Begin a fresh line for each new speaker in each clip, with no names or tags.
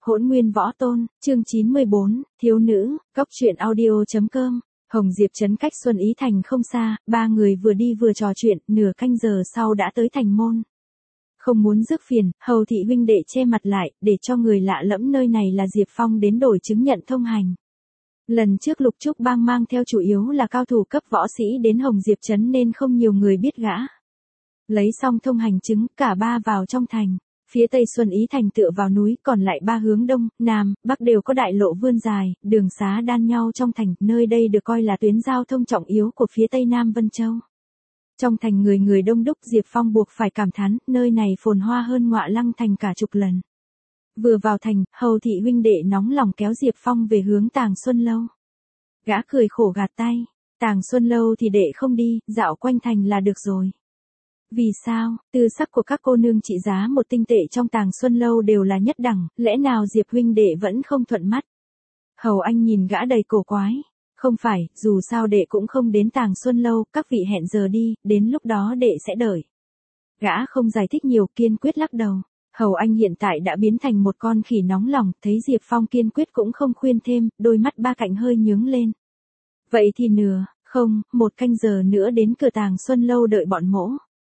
Hỗn nguyên võ tôn, chương 94, thiếu nữ, góc truyện audio.com. Hồng Diệp trấn cách Xuân Ý Thành không xa, ba người vừa đi vừa trò chuyện, nửa canh giờ sau đã tới thành môn. Không muốn rước phiền, Hầu thị huynh đệ che mặt lại, để cho người lạ lẫm nơi này là Diệp Phong đến đổi chứng nhận thông hành. Lần trước Lục Trúc Bang mang theo chủ yếu là cao thủ cấp võ sĩ đến Hồng Diệp trấn nên không nhiều người biết gã. Lấy xong thông hành chứng, cả ba vào trong thành. Phía tây Xuân Ý Thành tựa vào núi, còn lại ba hướng đông, nam, bắc đều có đại lộ vươn dài, đường xá đan nhau trong thành, nơi đây được coi là tuyến giao thông trọng yếu của phía tây Nam Vân Châu. Trong thành người người đông đúc, Diệp Phong buộc phải cảm thán, nơi này phồn hoa hơn Ngọa Lăng thành cả chục lần. Vừa vào thành, Hầu thị huynh đệ nóng lòng kéo Diệp Phong về hướng Tàng Xuân Lâu. Gã cười khổ gạt tay, Tàng Xuân Lâu thì đệ không đi, dạo quanh thành là được rồi. Vì sao, tư sắc của các cô nương trị giá một tinh tệ trong Tàng Xuân Lâu đều là nhất đẳng, lẽ nào Diệp huynh đệ vẫn không thuận mắt? Hầu Anh nhìn gã đầy cổ quái. Không phải, dù sao đệ cũng không đến Tàng Xuân Lâu, các vị hẹn giờ đi, đến lúc đó đệ sẽ đợi. Gã không giải thích nhiều, kiên quyết lắc đầu. Hầu Anh hiện tại đã biến thành một con khỉ nóng lòng, thấy Diệp Phong kiên quyết cũng không khuyên thêm, đôi mắt ba cạnh hơi nhướng lên. Vậy thì nửa, không, 1 canh giờ nữa đến cửa Tàng Xuân Lâu đợi bọn mỗ.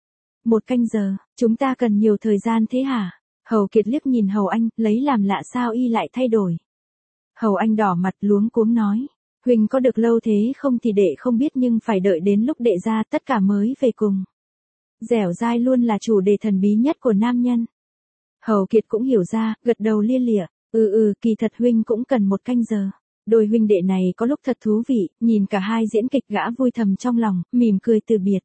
1 canh giờ, chúng ta cần nhiều thời gian thế hả? Hầu Kiệt liếc nhìn Hầu Anh, lấy làm lạ sao y lại thay đổi. Hầu Anh đỏ mặt luống cuống nói, huynh có được lâu thế không thì đệ không biết, nhưng phải đợi đến lúc đệ ra tất cả mới về cùng. Dẻo dai luôn là chủ đề thần bí nhất của nam nhân. Hầu Kiệt cũng hiểu ra, gật đầu lia lịa, kỳ thật huynh cũng cần 1 canh giờ. Đôi huynh đệ này có lúc thật thú vị, nhìn cả hai diễn kịch gã vui thầm trong lòng, mỉm cười từ biệt.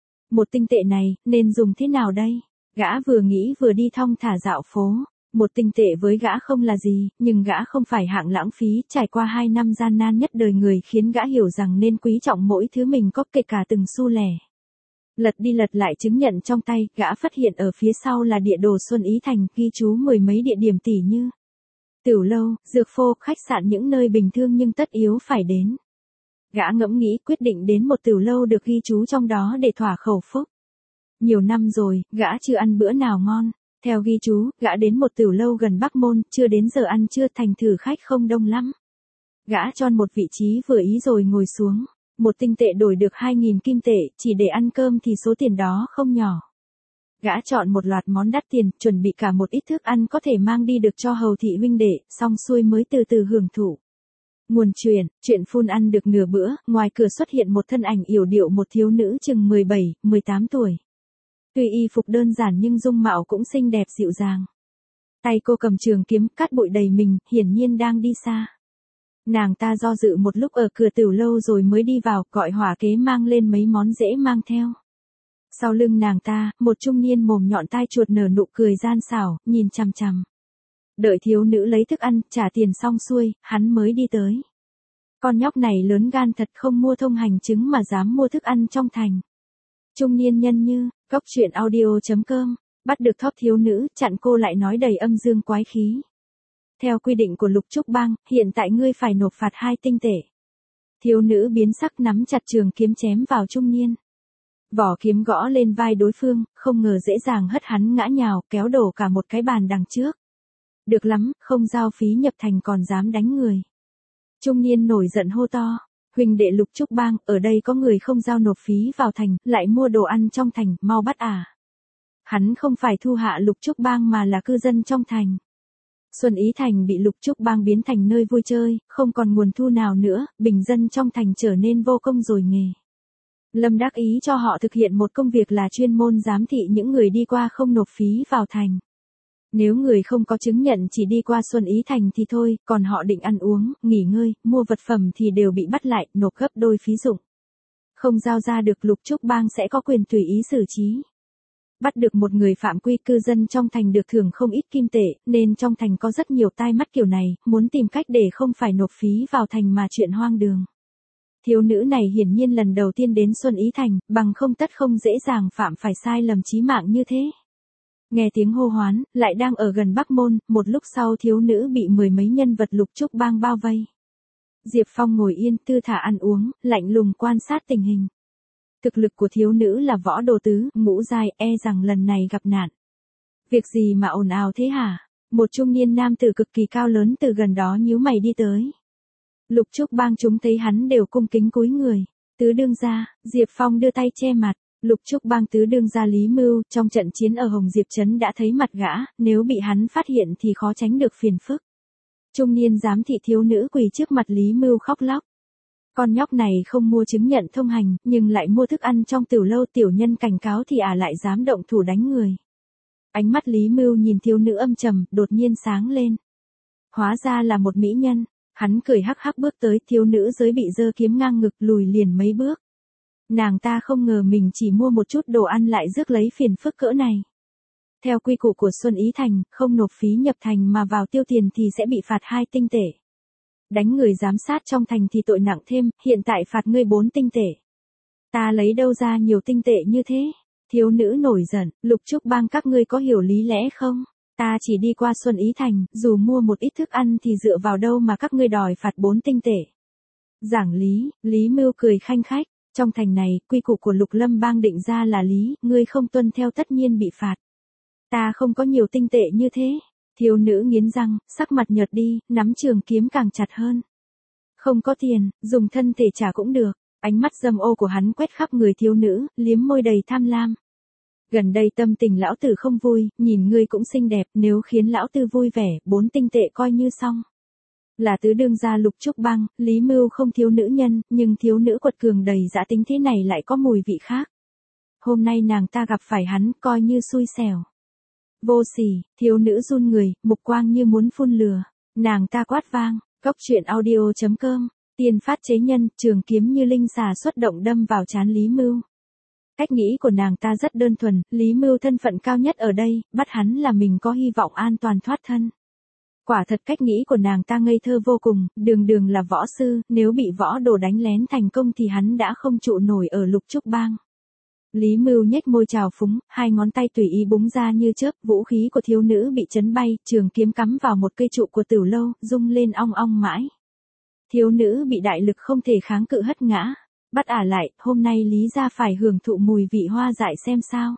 1 tinh tệ này, nên dùng thế nào đây? Gã vừa nghĩ vừa đi thong thả dạo phố. 1 tinh tệ với gã không là gì, nhưng gã không phải hạng lãng phí, trải qua 2 năm gian nan nhất đời người khiến gã hiểu rằng nên quý trọng mỗi thứ mình có, kể cả từng xu lẻ. Lật đi lật lại chứng nhận trong tay, gã phát hiện ở phía sau là địa đồ Xuân Ý Thành, ghi chú 10 mấy địa điểm tỉ như tiểu lâu, dược phô, khách sạn, những nơi bình thường nhưng tất yếu phải đến. Gã ngẫm nghĩ quyết định đến một tiểu lâu được ghi chú trong đó để thỏa khẩu phúc. Nhiều năm rồi, gã chưa ăn bữa nào ngon. Theo ghi chú, gã đến một tiểu lâu gần Bắc Môn, chưa đến giờ ăn trưa, thành thử khách không đông lắm. Gã chọn một vị trí vừa ý rồi ngồi xuống. 1 tinh tệ đổi được 2.000 kim tệ, chỉ để ăn cơm thì số tiền đó không nhỏ. Gã chọn một loạt món đắt tiền, chuẩn bị cả một ít thức ăn có thể mang đi được cho Hầu thị huynh đệ, xong xuôi mới từ từ hưởng thụ. Nguồn chuyện phun ăn được nửa bữa, ngoài cửa xuất hiện một thân ảnh yểu điệu, một thiếu nữ chừng 17, 18 tuổi. Tuy y phục đơn giản nhưng dung mạo cũng xinh đẹp dịu dàng. Tay cô cầm trường kiếm, cát bụi đầy mình, hiển nhiên đang đi xa. Nàng ta do dự một lúc ở cửa tiểu lâu rồi mới đi vào, gọi hỏa kế mang lên mấy món dễ mang theo. Sau lưng nàng ta, một trung niên mồm nhọn tai chuột nở nụ cười gian xảo, nhìn chằm chằm. Đợi thiếu nữ lấy thức ăn, trả tiền xong xuôi, hắn mới đi tới. Con nhóc này lớn gan thật, không mua thông hành chứng mà dám mua thức ăn trong thành. Trung niên nhân như, góc truyện audio.com, bắt được thóp thiếu nữ, chặn cô lại nói đầy âm dương quái khí. Theo quy định của Lục Trúc Bang, hiện tại ngươi phải nộp phạt 2 tinh tệ. Thiếu nữ biến sắc nắm chặt trường kiếm chém vào trung niên. Vỏ kiếm gõ lên vai đối phương, không ngờ dễ dàng hất hắn ngã nhào, kéo đổ cả một cái bàn đằng trước. Được lắm, không giao phí nhập thành còn dám đánh người. Trung niên nổi giận hô to. Huynh đệ Lục Trúc Bang, ở đây có người không giao nộp phí vào thành, lại mua đồ ăn trong thành, mau bắt à. Hắn không phải thu hạ Lục Trúc Bang mà là cư dân trong thành. Xuân Ý Thành bị Lục Trúc Bang biến thành nơi vui chơi, không còn nguồn thu nào nữa, bình dân trong thành trở nên vô công rồi nghề. Lâm đắc ý cho họ thực hiện một công việc là chuyên môn giám thị những người đi qua không nộp phí vào thành. Nếu người không có chứng nhận chỉ đi qua Xuân Ý Thành thì thôi, còn họ định ăn uống, nghỉ ngơi, mua vật phẩm thì đều bị bắt lại, nộp gấp đôi phí dụng. Không giao ra được, Lục Trúc Bang sẽ có quyền tùy ý xử trí. Bắt được một người phạm quy, cư dân trong thành được thưởng không ít kim tệ, nên trong thành có rất nhiều tai mắt kiểu này, muốn tìm cách để không phải nộp phí vào thành mà chuyện hoang đường. Thiếu nữ này hiển nhiên lần đầu tiên đến Xuân Ý Thành, bằng không tất không dễ dàng phạm phải sai lầm chí mạng như thế. Nghe tiếng hô hoán, lại đang ở gần Bắc Môn, một lúc sau thiếu nữ bị 10 mấy nhân vật Lục Trúc Bang bao vây. Diệp Phong ngồi yên, thư thả ăn uống, lạnh lùng quan sát tình hình. Thực lực của thiếu nữ là võ đồ tứ, ngũ giai, e rằng lần này gặp nạn. Việc gì mà ồn ào thế hả? Một trung niên nam tử cực kỳ cao lớn từ gần đó nhíu mày đi tới. Lục Trúc Bang chúng thấy hắn đều cung kính cúi người. Tứ đương gia, Diệp Phong đưa tay che mặt. Lục Trúc Bang tứ đương gia Lý Mưu trong trận chiến ở Hồng Diệp Trấn đã thấy mặt gã, nếu bị hắn phát hiện thì khó tránh được phiền phức. Trung niên giám thị thiếu nữ quỳ trước mặt Lý Mưu khóc lóc. Con nhóc này không mua chứng nhận thông hành, nhưng lại mua thức ăn trong tiểu lâu, tiểu nhân cảnh cáo thì lại dám động thủ đánh người. Ánh mắt Lý Mưu nhìn thiếu nữ âm trầm, đột nhiên sáng lên. Hóa ra là một mỹ nhân, hắn cười hắc hắc bước tới, thiếu nữ giới bị giơ kiếm ngang ngực lùi liền mấy bước. Nàng ta không ngờ mình chỉ mua một chút đồ ăn lại rước lấy phiền phức cỡ này. Theo quy củ của Xuân Ý Thành, không nộp phí nhập thành mà vào tiêu tiền thì sẽ bị phạt 2 tinh tệ. Đánh người giám sát trong thành thì tội nặng thêm, hiện tại phạt ngươi 4 tinh tệ. Ta lấy đâu ra nhiều tinh tệ như thế? Thiếu nữ nổi giận, Lục Trúc Bang các ngươi có hiểu lý lẽ không? Ta chỉ đi qua Xuân Ý Thành, dù mua một ít thức ăn thì dựa vào đâu mà các ngươi đòi phạt 4 tinh tệ. Giảng lý, Lý Mưu cười khanh khách, trong thành này, quy củ của Lục Lâm Bang định ra là lý, ngươi không tuân theo tất nhiên bị phạt. Ta không có nhiều tinh tệ như thế. Thiếu nữ nghiến răng, sắc mặt nhợt đi, nắm trường kiếm càng chặt hơn. Không có tiền, dùng thân thể trả cũng được. Ánh mắt dâm ô của hắn quét khắp người thiếu nữ, liếm môi đầy tham lam. Gần đây tâm tình lão tử không vui, nhìn ngươi cũng xinh đẹp, nếu khiến lão tử vui vẻ, 4 tinh tệ coi như xong. Là tứ đương gia Lục Trúc Bang, Lý Mưu không thiếu nữ nhân, nhưng thiếu nữ quật cường đầy dã tính thế này lại có mùi vị khác. Hôm nay nàng ta gặp phải hắn, coi như xui xẻo. Vô sỉ, thiếu nữ run người, mục quang như muốn phun lửa. Nàng ta quát vang, coctruyện.audio.com, tiền phát chế nhân, trường kiếm như linh xà xuất động đâm vào trán Lý Mưu. Cách nghĩ của nàng ta rất đơn thuần, Lý Mưu thân phận cao nhất ở đây, bắt hắn là mình có hy vọng an toàn thoát thân. Quả thật cách nghĩ của nàng ta ngây thơ vô cùng, đường đường là võ sư, nếu bị võ đồ đánh lén thành công thì hắn đã không trụ nổi ở Lục Trúc Bang. Lý Mưu nhếch môi trào phúng, 2 ngón tay tùy ý búng ra như chớp, vũ khí của thiếu nữ bị chấn bay, trường kiếm cắm vào một cây trụ của tiểu lâu, rung lên ong ong mãi. Thiếu nữ bị đại lực không thể kháng cự hất ngã. Bắt ả lại, hôm nay Lý gia phải hưởng thụ mùi vị hoa dại xem sao.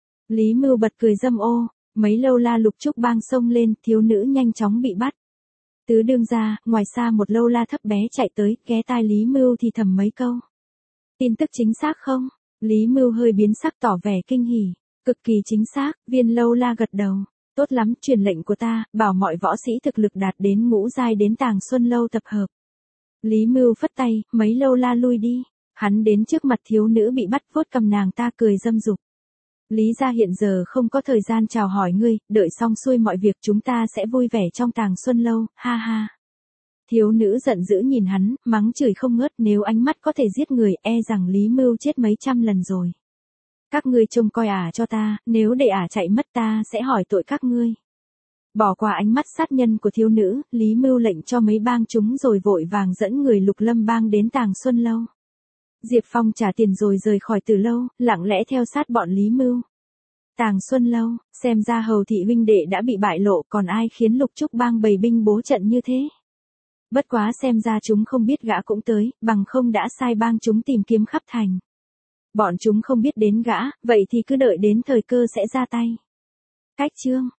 Lý Mưu bật cười dâm ô, mấy lâu la Lục Trúc Bang xông lên, thiếu nữ nhanh chóng bị bắt. Tứ đương gia, ngoài xa một lâu la thấp bé chạy tới, ghé tai Lý Mưu thì thầm mấy câu. Tin tức chính xác không? Lý Mưu hơi biến sắc tỏ vẻ kinh hỉ. Cực kỳ chính xác, viên lâu la gật đầu. Tốt lắm, truyền lệnh của ta, bảo mọi võ sĩ thực lực đạt đến ngũ giai đến Tàng Xuân Lâu tập hợp. Lý Mưu phất tay, mấy lâu la lui đi. Hắn đến trước mặt thiếu nữ bị bắt, vuốt cầm nàng ta cười dâm dục. Lý gia hiện giờ không có thời gian chào hỏi ngươi, đợi xong xuôi mọi việc chúng ta sẽ vui vẻ trong Tàng Xuân Lâu, ha ha. Thiếu nữ giận dữ nhìn hắn, mắng chửi không ngớt, nếu ánh mắt có thể giết người, e rằng Lý Mưu chết mấy trăm lần rồi. Các ngươi trông coi ả cho ta, nếu để ả chạy mất ta sẽ hỏi tội các ngươi. Bỏ qua ánh mắt sát nhân của thiếu nữ, Lý Mưu lệnh cho mấy bang chúng rồi vội vàng dẫn người Lục Lâm Bang đến Tàng Xuân Lâu. Diệp Phong trả tiền rồi rời khỏi từ lâu, lặng lẽ theo sát bọn Lý Mưu. Tàng Xuân Lâu, xem ra Hầu thị huynh đệ đã bị bại lộ, còn ai khiến Lục Trúc Bang bày binh bố trận như thế? Bất quá xem ra chúng không biết gã cũng tới, bằng không đã sai bang chúng tìm kiếm khắp thành. Bọn chúng không biết đến gã, vậy thì cứ đợi đến thời cơ sẽ ra tay. Cách chương